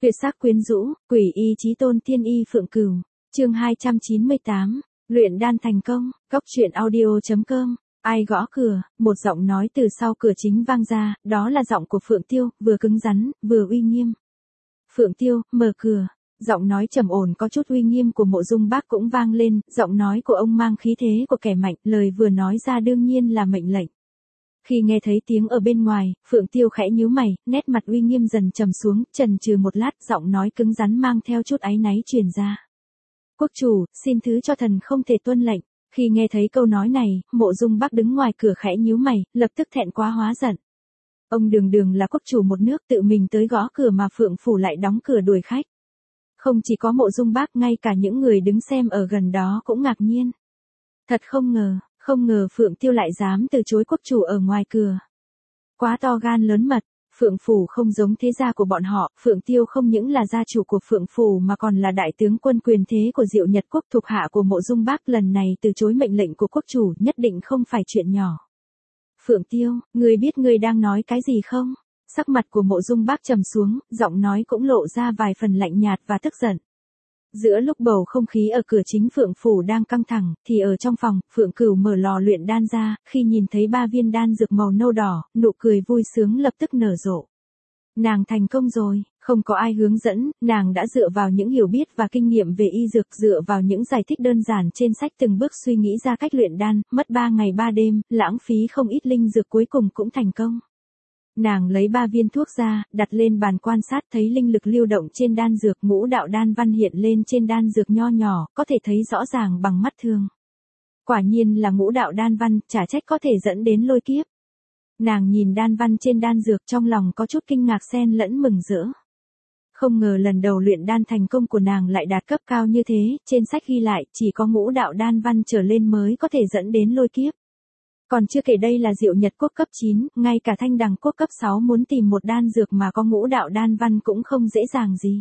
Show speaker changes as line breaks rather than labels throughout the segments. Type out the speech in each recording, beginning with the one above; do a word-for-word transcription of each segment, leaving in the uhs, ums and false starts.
Tuyệt sắc quyến rũ, quỷ y chí tôn tiên y Phượng Cửu. Chương hai trăm chín mươi tám, luyện đan thành công. Cốc truyện audio chấm com. Ai gõ cửa? Một giọng nói từ sau cửa chính vang ra, đó là giọng của Phượng Tiêu, vừa cứng rắn, vừa uy nghiêm. Phượng Tiêu, mở cửa. Giọng nói trầm ổn có chút uy nghiêm của Mộ Dung Bác cũng vang lên, giọng nói của ông mang khí thế của kẻ mạnh, lời vừa nói ra đương nhiên là mệnh lệnh. Khi nghe thấy tiếng ở bên ngoài, Phượng Tiêu khẽ nhíu mày, nét mặt uy nghiêm dần trầm xuống, chần chừ một lát, giọng nói cứng rắn mang theo chút áy náy truyền ra. Quốc chủ, xin thứ cho thần không thể tuân lệnh. Khi nghe thấy câu nói này, Mộ Dung Bác đứng ngoài cửa khẽ nhíu mày, lập tức thẹn quá hóa giận. Ông đường đường là quốc chủ một nước tự mình tới gõ cửa mà Phượng phủ lại đóng cửa đuổi khách. Không chỉ có Mộ Dung Bác, ngay cả những người đứng xem ở gần đó cũng ngạc nhiên. Thật không ngờ, không ngờ Phượng Tiêu lại dám từ chối quốc chủ ở ngoài cửa. Quá to gan lớn mật, Phượng phủ không giống thế gia của bọn họ, Phượng Tiêu không những là gia chủ của Phượng phủ mà còn là đại tướng quân quyền thế của Diệu Nhật quốc thuộc hạ của Mộ Dung Bác, lần này từ chối mệnh lệnh của quốc chủ nhất định không phải chuyện nhỏ. Phượng Tiêu, ngươi biết ngươi đang nói cái gì không? Sắc mặt của Mộ Dung Bác trầm xuống, giọng nói cũng lộ ra vài phần lạnh nhạt và tức giận. Giữa lúc bầu không khí ở cửa chính Phượng phủ đang căng thẳng, thì ở trong phòng, Phượng Cửu mở lò luyện đan ra, khi nhìn thấy ba viên đan dược màu nâu đỏ, nụ cười vui sướng lập tức nở rộ. Nàng thành công rồi, không có ai hướng dẫn, nàng đã dựa vào những hiểu biết và kinh nghiệm về y dược, dựa vào những giải thích đơn giản trên sách từng bước suy nghĩ ra cách luyện đan, mất ba ngày ba đêm, lãng phí không ít linh dược cuối cùng cũng thành công. Nàng lấy ba viên thuốc ra, đặt lên bàn quan sát, thấy linh lực lưu động trên đan dược, ngũ đạo đan văn hiện lên trên đan dược nho nhỏ, có thể thấy rõ ràng bằng mắt thường. Quả nhiên là ngũ đạo đan văn, chả trách có thể dẫn đến lôi kiếp. Nàng nhìn đan văn trên đan dược trong lòng có chút kinh ngạc xen lẫn mừng rỡ. Không ngờ lần đầu luyện đan thành công của nàng lại đạt cấp cao như thế, trên sách ghi lại chỉ có ngũ đạo đan văn trở lên mới có thể dẫn đến lôi kiếp. Còn chưa kể đây là Diệu Nhật quốc cấp chín, ngay cả Thanh Đằng quốc cấp sáu muốn tìm một đan dược mà có ngũ đạo đan văn cũng không dễ dàng gì.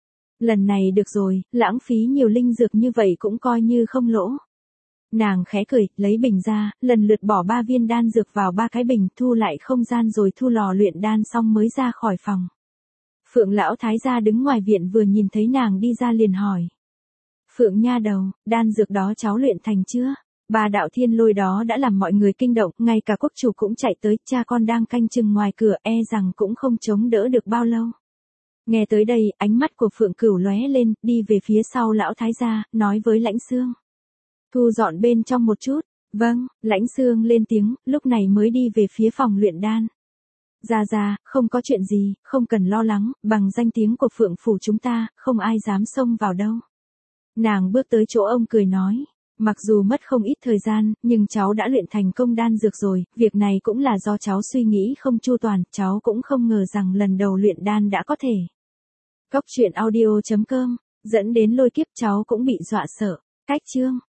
Lần này được rồi, lãng phí nhiều linh dược như vậy cũng coi như không lỗ. Nàng khẽ cười, lấy bình ra, lần lượt bỏ ba viên đan dược vào ba cái bình, thu lại không gian rồi thu lò luyện đan xong mới ra khỏi phòng. Phượng lão thái gia đứng ngoài viện vừa nhìn thấy nàng đi ra liền hỏi. Phượng nha đầu, đan dược đó cháu luyện thành chưa? Ba đạo thiên lôi đó đã làm mọi người kinh động, ngay cả quốc chủ cũng chạy tới, cha con đang canh chừng ngoài cửa, e rằng cũng không chống đỡ được bao lâu. Nghe tới đây, ánh mắt của Phượng Cửu lóe lên, đi về phía sau lão thái gia, nói với Lãnh Xương. Thu dọn bên trong một chút. Vâng, Lãnh Xương lên tiếng, lúc này mới đi về phía phòng luyện đan. Gia gia, không có chuyện gì, không cần lo lắng, bằng danh tiếng của Phượng phủ chúng ta, không ai dám xông vào đâu. Nàng bước tới chỗ ông cười nói. Mặc dù mất không ít thời gian, nhưng cháu đã luyện thành công đan dược rồi, việc này cũng là do cháu suy nghĩ không chu toàn, cháu cũng không ngờ rằng lần đầu luyện đan đã có thể. Cốc truyện audio chấm com, dẫn đến lôi kiếp cháu cũng bị dọa sợ. Cách chương.